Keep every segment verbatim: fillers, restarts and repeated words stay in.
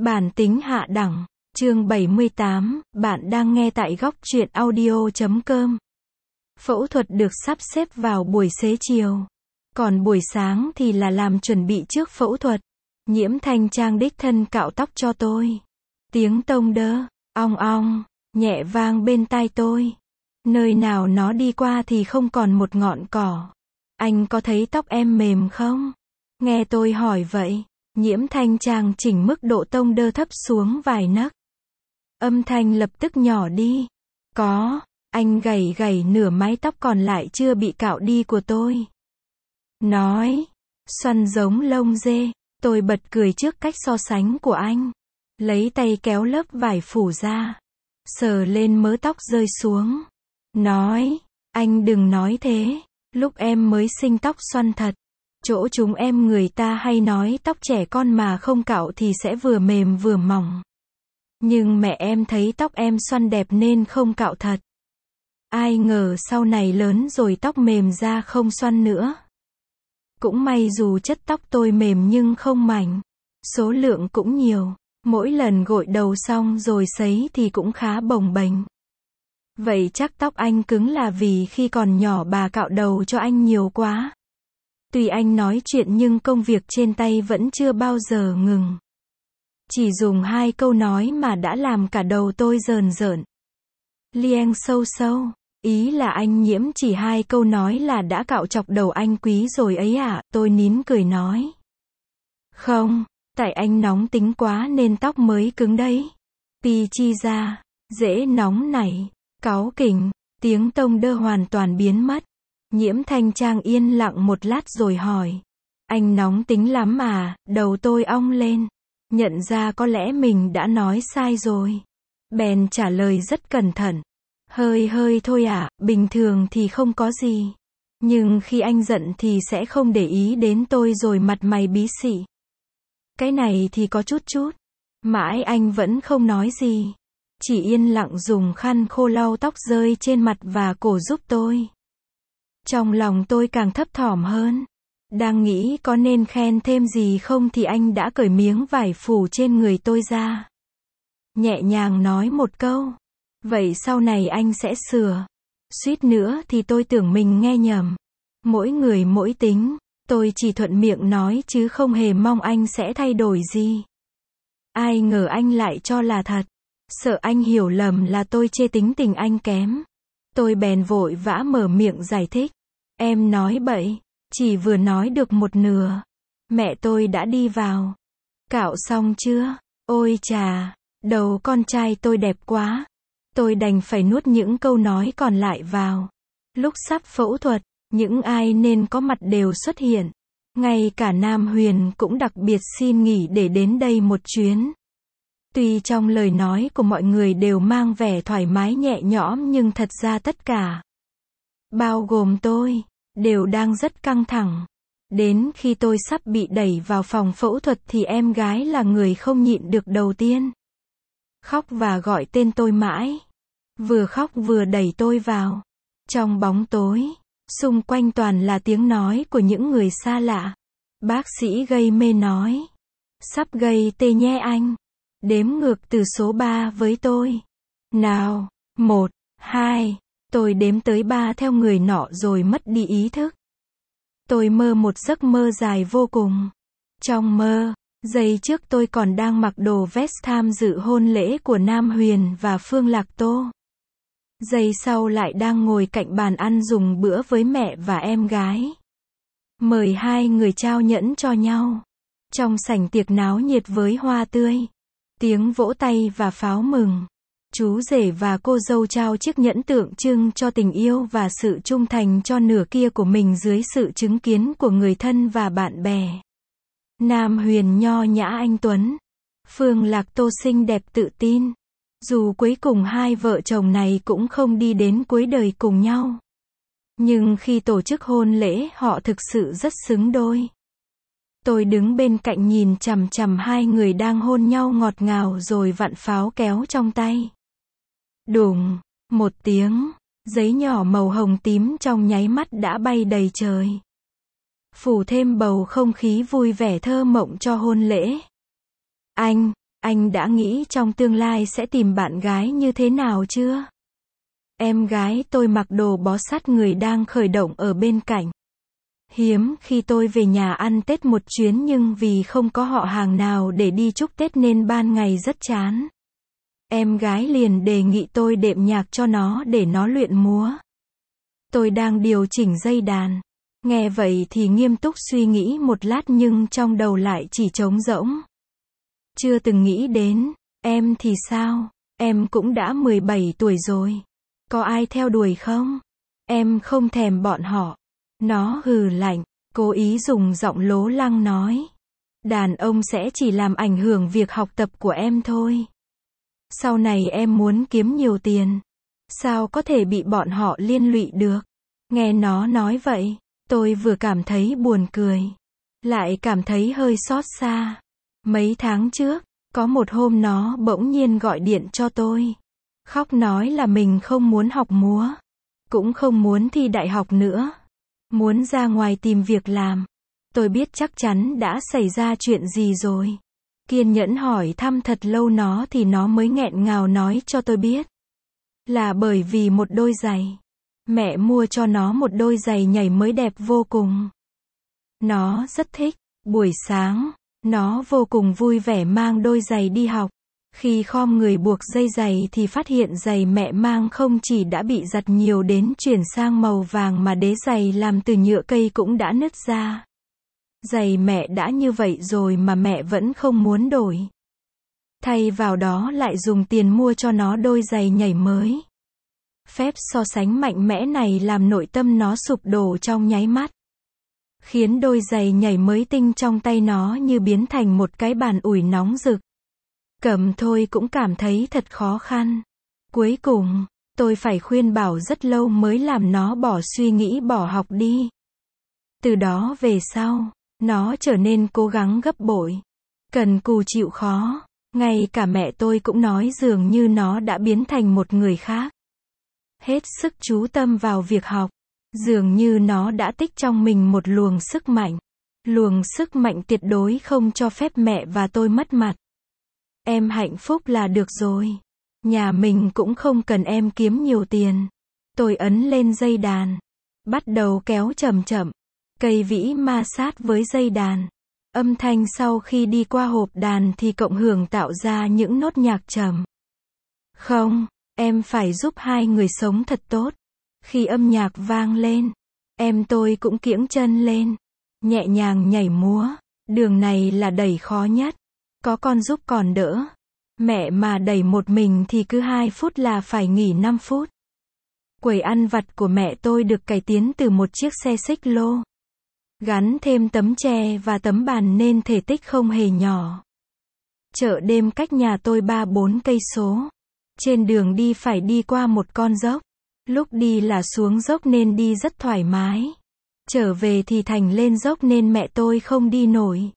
Bản tính hạ đẳng, chương bảy mươi tám, bạn đang nghe tại góc truyện audio chấm com. Phẫu thuật được sắp xếp vào buổi xế chiều. Còn buổi sáng thì là làm chuẩn bị trước phẫu thuật. Nhiễm Thanh Trang đích thân cạo tóc cho tôi. Tiếng tông đơ, ong ong, nhẹ vang bên tai tôi. Nơi nào nó đi qua thì không còn một ngọn cỏ. Anh có thấy tóc em mềm không? Nghe tôi hỏi vậy, Nhiễm Thanh Trang chỉnh mức độ tông đơ thấp xuống vài nấc. Âm thanh lập tức nhỏ đi. Có, anh gẩy gẩy nửa mái tóc còn lại chưa bị cạo đi của tôi. Nói, xoăn giống lông dê. Tôi bật cười trước cách so sánh của anh. Lấy tay kéo lớp vải phủ ra. Sờ lên mớ tóc rơi xuống. Nói, anh đừng nói thế. Lúc em mới sinh tóc xoăn thật. Chỗ chúng em người ta hay nói tóc trẻ con mà không cạo thì sẽ vừa mềm vừa mỏng. Nhưng mẹ em thấy tóc em xoăn đẹp nên không cạo thật. Ai ngờ sau này lớn rồi tóc mềm ra không xoăn nữa. Cũng may dù chất tóc tôi mềm nhưng không mảnh. Số lượng cũng nhiều. Mỗi lần gội đầu xong rồi sấy thì cũng khá bồng bềnh. Vậy chắc tóc anh cứng là vì khi còn nhỏ bà cạo đầu cho anh nhiều quá. Tuy anh nói chuyện nhưng công việc trên tay vẫn chưa bao giờ ngừng. Chỉ dùng hai câu nói mà đã làm cả đầu tôi rờn rợn. Lieng sâu sâu, ý là anh Nhiễm chỉ hai câu nói là đã cạo chọc đầu anh Quý rồi ấy à, tôi nín cười nói. Không, tại anh nóng tính quá nên tóc mới cứng đấy. Pi chi ra, dễ nóng nảy, cáu kỉnh, tiếng tông đơ hoàn toàn biến mất. Nhiễm Thanh Trang yên lặng một lát rồi hỏi. Anh nóng tính lắm à, đầu tôi ong lên. Nhận ra có lẽ mình đã nói sai rồi. Bèn trả lời rất cẩn thận. Hơi hơi thôi ạ, à, bình thường thì không có gì. Nhưng khi anh giận thì sẽ không để ý đến tôi rồi mặt mày bí xị. Cái này thì có chút chút. Mãi anh vẫn không nói gì. Chỉ yên lặng dùng khăn khô lau tóc rơi trên mặt và cổ giúp tôi. Trong lòng tôi càng thấp thỏm hơn. Đang nghĩ có nên khen thêm gì không thì anh đã cởi miếng vải phủ trên người tôi ra. Nhẹ nhàng nói một câu. Vậy sau này anh sẽ sửa. Suýt nữa thì tôi tưởng mình nghe nhầm. Mỗi người mỗi tính. Tôi chỉ thuận miệng nói chứ không hề mong anh sẽ thay đổi gì. Ai ngờ anh lại cho là thật. Sợ anh hiểu lầm là tôi chê tính tình anh kém. Tôi bèn vội vã mở miệng giải thích. Em nói bậy. Chỉ vừa nói được một nửa. Mẹ tôi đã đi vào. Cạo xong chưa? Ôi chà, đầu con trai tôi đẹp quá. Tôi đành phải nuốt những câu nói còn lại vào. Lúc sắp phẫu thuật, những ai nên có mặt đều xuất hiện. Ngay cả Nam Huyền cũng đặc biệt xin nghỉ để đến đây một chuyến. Tuy trong lời nói của mọi người đều mang vẻ thoải mái nhẹ nhõm nhưng thật ra tất cả, bao gồm tôi, đều đang rất căng thẳng. Đến khi tôi sắp bị đẩy vào phòng phẫu thuật thì em gái là người không nhịn được đầu tiên. Khóc và gọi tên tôi mãi. Vừa khóc vừa đẩy tôi vào. Trong bóng tối, xung quanh toàn là tiếng nói của những người xa lạ. Bác sĩ gây mê nói. Sắp gây tê nhé anh. Đếm ngược từ số ba với tôi. Nào, một, hai, tôi đếm tới ba theo người nọ rồi mất đi ý thức. Tôi mơ một giấc mơ dài vô cùng. Trong mơ, giây trước tôi còn đang mặc đồ vest tham dự hôn lễ của Nam Huyền và Phương Lạc Tô. Giây sau lại đang ngồi cạnh bàn ăn dùng bữa với mẹ và em gái. Mời hai người trao nhẫn cho nhau. Trong sảnh tiệc náo nhiệt với hoa tươi, tiếng vỗ tay và pháo mừng. Chú rể và cô dâu trao chiếc nhẫn tượng trưng cho tình yêu và sự trung thành cho nửa kia của mình dưới sự chứng kiến của người thân và bạn bè. Nam Huyền nho nhã anh tuấn. Phương Lạc Tô xinh đẹp tự tin. Dù cuối cùng hai vợ chồng này cũng không đi đến cuối đời cùng nhau. Nhưng khi tổ chức hôn lễ họ thực sự rất xứng đôi. Tôi đứng bên cạnh nhìn chằm chằm hai người đang hôn nhau ngọt ngào rồi vặn pháo kéo trong tay. Đùng, một tiếng, giấy nhỏ màu hồng tím trong nháy mắt đã bay đầy trời. Phủ thêm bầu không khí vui vẻ thơ mộng cho hôn lễ. Anh, Anh đã nghĩ trong tương lai sẽ tìm bạn gái như thế nào chưa? Em gái tôi mặc đồ bó sát người đang khởi động ở bên cạnh. Hiếm khi tôi về nhà ăn Tết một chuyến nhưng vì không có họ hàng nào để đi chúc Tết nên ban ngày rất chán. Em gái liền đề nghị tôi đệm nhạc cho nó để nó luyện múa. Tôi đang điều chỉnh dây đàn. Nghe vậy thì nghiêm túc suy nghĩ một lát nhưng trong đầu lại chỉ trống rỗng. Chưa từng nghĩ đến, em thì sao? Em cũng đã mười bảy tuổi rồi. Có ai theo đuổi không? Em không thèm bọn họ. Nó hừ lạnh, cố ý dùng giọng lố lăng nói. Đàn ông sẽ chỉ làm ảnh hưởng việc học tập của em thôi. Sau này em muốn kiếm nhiều tiền. Sao có thể bị bọn họ liên lụy được? Nghe nó nói vậy, tôi vừa cảm thấy buồn cười, lại cảm thấy hơi xót xa. Mấy tháng trước, có một hôm nó bỗng nhiên gọi điện cho tôi. Khóc nói là mình không muốn học múa. Cũng không muốn thi đại học nữa. Muốn ra ngoài tìm việc làm. Tôi biết chắc chắn đã xảy ra chuyện gì rồi. Kiên nhẫn hỏi thăm thật lâu nó thì nó mới nghẹn ngào nói cho tôi biết. Là bởi vì một đôi giày. Mẹ mua cho nó một đôi giày nhảy mới đẹp vô cùng. Nó rất thích. Buổi sáng, nó vô cùng vui vẻ mang đôi giày đi học. Khi khom người buộc dây giày thì phát hiện giày mẹ mang không chỉ đã bị giặt nhiều đến chuyển sang màu vàng mà đế giày làm từ nhựa cây cũng đã nứt ra. Giày mẹ đã như vậy rồi mà mẹ vẫn không muốn đổi. Thay vào đó lại dùng tiền mua cho nó đôi giày nhảy mới. Phép so sánh mạnh mẽ này làm nội tâm nó sụp đổ trong nháy mắt. Khiến đôi giày nhảy mới tinh trong tay nó như biến thành một cái bàn ủi nóng rực. Cầm thôi cũng cảm thấy thật khó khăn. Cuối cùng, tôi phải khuyên bảo rất lâu mới làm nó bỏ suy nghĩ bỏ học đi. Từ đó về sau, nó trở nên cố gắng gấp bội. Cần cù chịu khó. Ngay cả mẹ tôi cũng nói dường như nó đã biến thành một người khác. Hết sức chú tâm vào việc học. Dường như nó đã tích trong mình một luồng sức mạnh. Luồng sức mạnh tuyệt đối không cho phép mẹ và tôi mất mặt. Em hạnh phúc là được rồi. Nhà mình cũng không cần em kiếm nhiều tiền. Tôi ấn lên dây đàn. Bắt đầu kéo chậm chậm. Cây vĩ ma sát với dây đàn. Âm thanh sau khi đi qua hộp đàn thì cộng hưởng tạo ra những nốt nhạc trầm. Không, em phải giúp hai người sống thật tốt. Khi âm nhạc vang lên, em tôi cũng kiễng chân lên. Nhẹ nhàng nhảy múa. Đường này là đẩy khó nhất. Có con giúp còn đỡ. Mẹ mà đẩy một mình thì cứ hai phút là phải nghỉ năm phút. Quầy ăn vặt của mẹ tôi được cải tiến từ một chiếc xe xích lô. Gắn thêm tấm tre và tấm bàn nên thể tích không hề nhỏ. Chợ đêm cách nhà tôi ba bốn cây số. Trên đường đi phải đi qua một con dốc. Lúc đi là xuống dốc nên đi rất thoải mái. Trở về thì thành lên dốc nên mẹ tôi không đi nổi.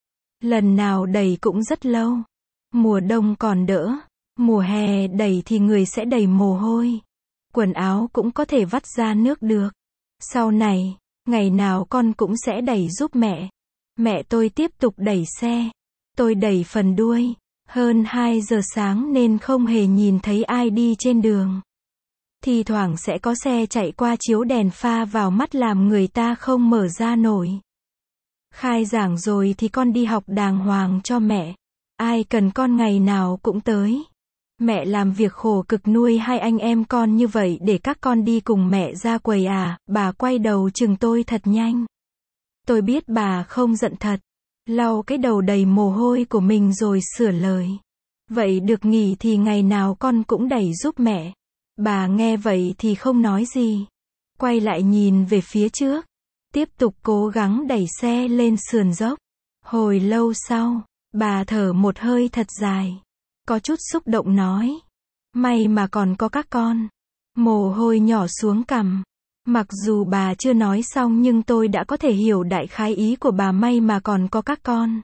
Lần nào đẩy cũng rất lâu. Mùa đông còn đỡ. Mùa hè đẩy thì người sẽ đầy mồ hôi. Quần áo cũng có thể vắt ra nước được. Sau này, ngày nào con cũng sẽ đẩy giúp mẹ. Mẹ tôi tiếp tục đẩy xe. Tôi đẩy phần đuôi. Hơn hai giờ sáng nên không hề nhìn thấy ai đi trên đường. Thì thoảng sẽ có xe chạy qua chiếu đèn pha vào mắt làm người ta không mở ra nổi. Khai giảng rồi thì con đi học đàng hoàng cho mẹ. Ai cần con ngày nào cũng tới. Mẹ làm việc khổ cực nuôi hai anh em con như vậy để các con đi cùng mẹ ra quầy à? Bà quay đầu chừng tôi thật nhanh. Tôi biết bà không giận thật. Lau cái đầu đầy mồ hôi của mình rồi sửa lời. Vậy được nghỉ thì ngày nào con cũng đẩy giúp mẹ. Bà nghe vậy thì không nói gì. Quay lại nhìn về phía trước. Tiếp tục cố gắng đẩy xe lên sườn dốc. Hồi lâu sau, bà thở một hơi thật dài. Có chút xúc động nói. May mà còn có các con. Mồ hôi nhỏ xuống cằm. Mặc dù bà chưa nói xong nhưng tôi đã có thể hiểu đại khái ý của bà, may mà còn có các con.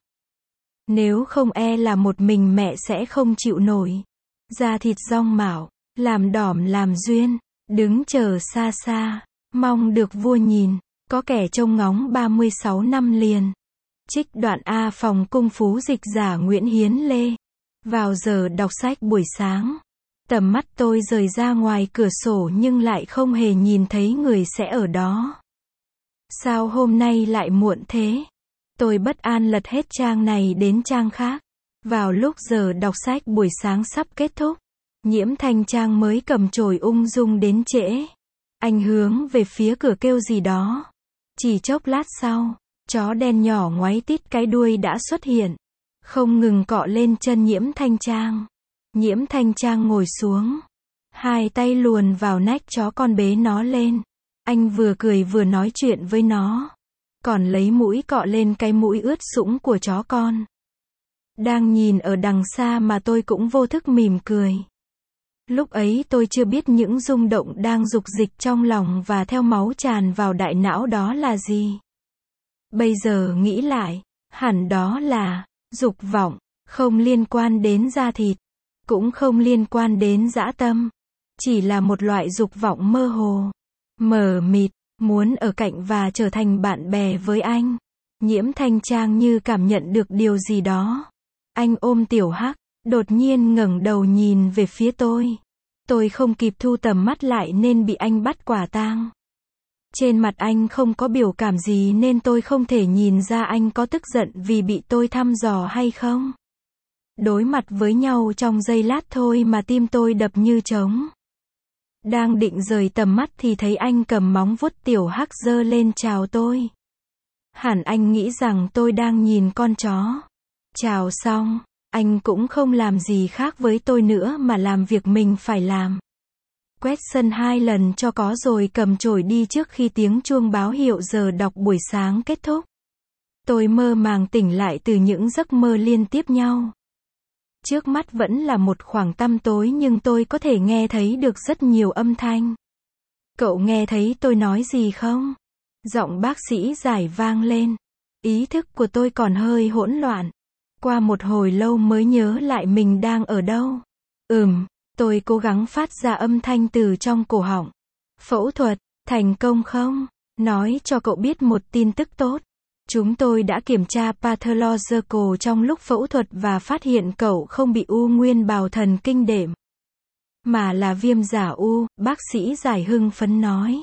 Nếu không e là một mình mẹ sẽ không chịu nổi. Da thịt rong mảo, làm đỏm làm duyên, đứng chờ xa xa, mong được vua nhìn, có kẻ trông ngóng ba mươi sáu năm liền. Trích đoạn A Phòng cung phú dịch giả Nguyễn Hiến Lê. Vào giờ đọc sách buổi sáng, tầm mắt tôi rời ra ngoài cửa sổ nhưng lại không hề nhìn thấy người sẽ ở đó. Sao hôm nay lại muộn thế? Tôi bất an lật hết trang này đến trang khác. Vào lúc giờ đọc sách buổi sáng sắp kết thúc, Nhiễm Thanh Trang mới cầm chổi ung dung đến trễ. Anh hướng về phía cửa kêu gì đó. Chỉ chốc lát sau, chó đen nhỏ ngoáy tít cái đuôi đã xuất hiện, không ngừng cọ lên chân Nhiễm Thanh Trang. Nhiễm Thanh Trang ngồi xuống, hai tay luồn vào nách chó con bế nó lên. Anh vừa cười vừa nói chuyện với nó, còn lấy mũi cọ lên cái mũi ướt sũng của chó con. Đang nhìn ở đằng xa mà tôi cũng vô thức mỉm cười. Lúc ấy tôi chưa biết những rung động đang dục dịch trong lòng và theo máu tràn vào đại não đó là gì. Bây giờ nghĩ lại, hẳn đó là dục vọng, không liên quan đến da thịt, cũng không liên quan đến dã tâm, chỉ là một loại dục vọng mơ hồ, mờ mịt, muốn ở cạnh và trở thành bạn bè với anh. Nhiễm Thanh Trang như cảm nhận được điều gì đó. Anh ôm Tiểu Hắc, đột nhiên ngẩng đầu nhìn về phía tôi. Tôi không kịp thu tầm mắt lại nên bị anh bắt quả tang. Trên mặt anh không có biểu cảm gì nên tôi không thể nhìn ra anh có tức giận vì bị tôi thăm dò hay không. Đối mặt với nhau trong giây lát thôi mà tim tôi đập như trống. Đang định rời tầm mắt thì thấy anh cầm móng vuốt Tiểu Hắc giơ lên chào tôi. Hẳn anh nghĩ rằng tôi đang nhìn con chó. Chào xong, anh cũng không làm gì khác với tôi nữa mà làm việc mình phải làm. Quét sân hai lần cho có rồi cầm chổi đi trước khi tiếng chuông báo hiệu giờ đọc buổi sáng kết thúc. Tôi mơ màng tỉnh lại từ những giấc mơ liên tiếp nhau. Trước mắt vẫn là một khoảng tăm tối nhưng tôi có thể nghe thấy được rất nhiều âm thanh. Cậu nghe thấy tôi nói gì không? Giọng bác sĩ giải vang lên. Ý thức của tôi còn hơi hỗn loạn. Qua một hồi lâu mới nhớ lại mình đang ở đâu. Ừm, tôi cố gắng phát ra âm thanh từ trong cổ họng. Phẫu thuật, thành công không? Nói cho cậu biết một tin tức tốt. Chúng tôi đã kiểm tra pathological trong lúc phẫu thuật và phát hiện cậu không bị u nguyên bào thần kinh đệm, mà là viêm giả u, bác sĩ giải hưng phấn nói.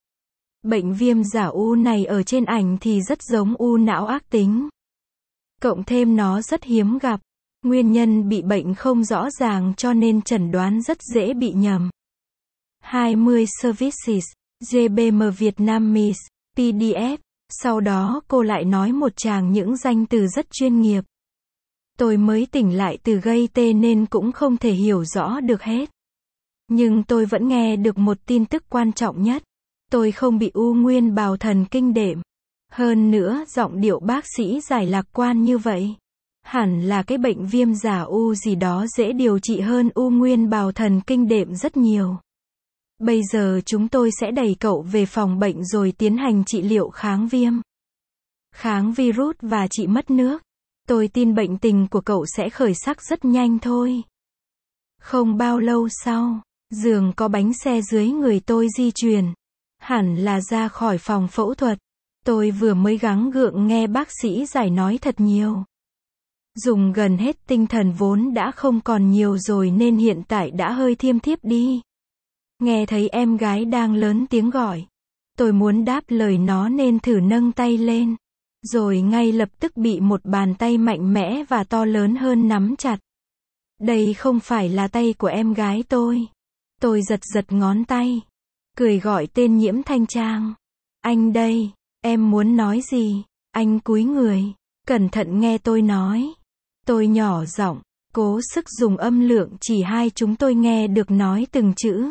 Bệnh viêm giả u này ở trên ảnh thì rất giống u não ác tính. Cộng thêm nó rất hiếm gặp. Nguyên nhân bị bệnh không rõ ràng cho nên chẩn đoán rất dễ bị nhầm. hai mươi Services, giê bê em Vietnamese, pê đê ép. Sau đó cô lại nói một tràng những danh từ rất chuyên nghiệp. Tôi mới tỉnh lại từ gây tê nên cũng không thể hiểu rõ được hết. Nhưng tôi vẫn nghe được một tin tức quan trọng nhất. Tôi không bị u nguyên bào thần kinh đệm. Hơn nữa, giọng điệu bác sĩ giải lạc quan như vậy. Hẳn là cái bệnh viêm giả u gì đó dễ điều trị hơn u nguyên bào thần kinh đệm rất nhiều. Bây giờ chúng tôi sẽ đẩy cậu về phòng bệnh rồi tiến hành trị liệu kháng viêm, kháng virus và trị mất nước. Tôi tin bệnh tình của cậu sẽ khởi sắc rất nhanh thôi. Không bao lâu sau, giường có bánh xe dưới người tôi di chuyển. Hẳn là ra khỏi phòng phẫu thuật. Tôi vừa mới gắng gượng nghe bác sĩ giải nói thật nhiều. Dùng gần hết tinh thần vốn đã không còn nhiều rồi nên hiện tại đã hơi thiêm thiếp đi. Nghe thấy em gái đang lớn tiếng gọi. Tôi muốn đáp lời nó nên thử nâng tay lên. Rồi ngay lập tức bị một bàn tay mạnh mẽ và to lớn hơn nắm chặt. Đây không phải là tay của em gái tôi. Tôi giật giật ngón tay. Cười gọi tên Nhiễm Thanh Trang. Anh đây, em muốn nói gì? Anh cúi người, cẩn thận nghe tôi nói. Tôi nhỏ giọng, cố sức dùng âm lượng chỉ hai chúng tôi nghe được nói từng chữ.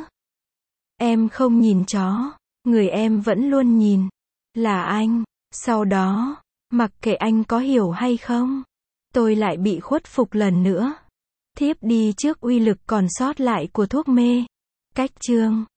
Em không nhìn chó, người em vẫn luôn nhìn. Là anh. Sau đó, mặc kệ anh có hiểu hay không, tôi lại bị khuất phục lần nữa. Thiếp đi trước uy lực còn sót lại của thuốc mê. Cách chương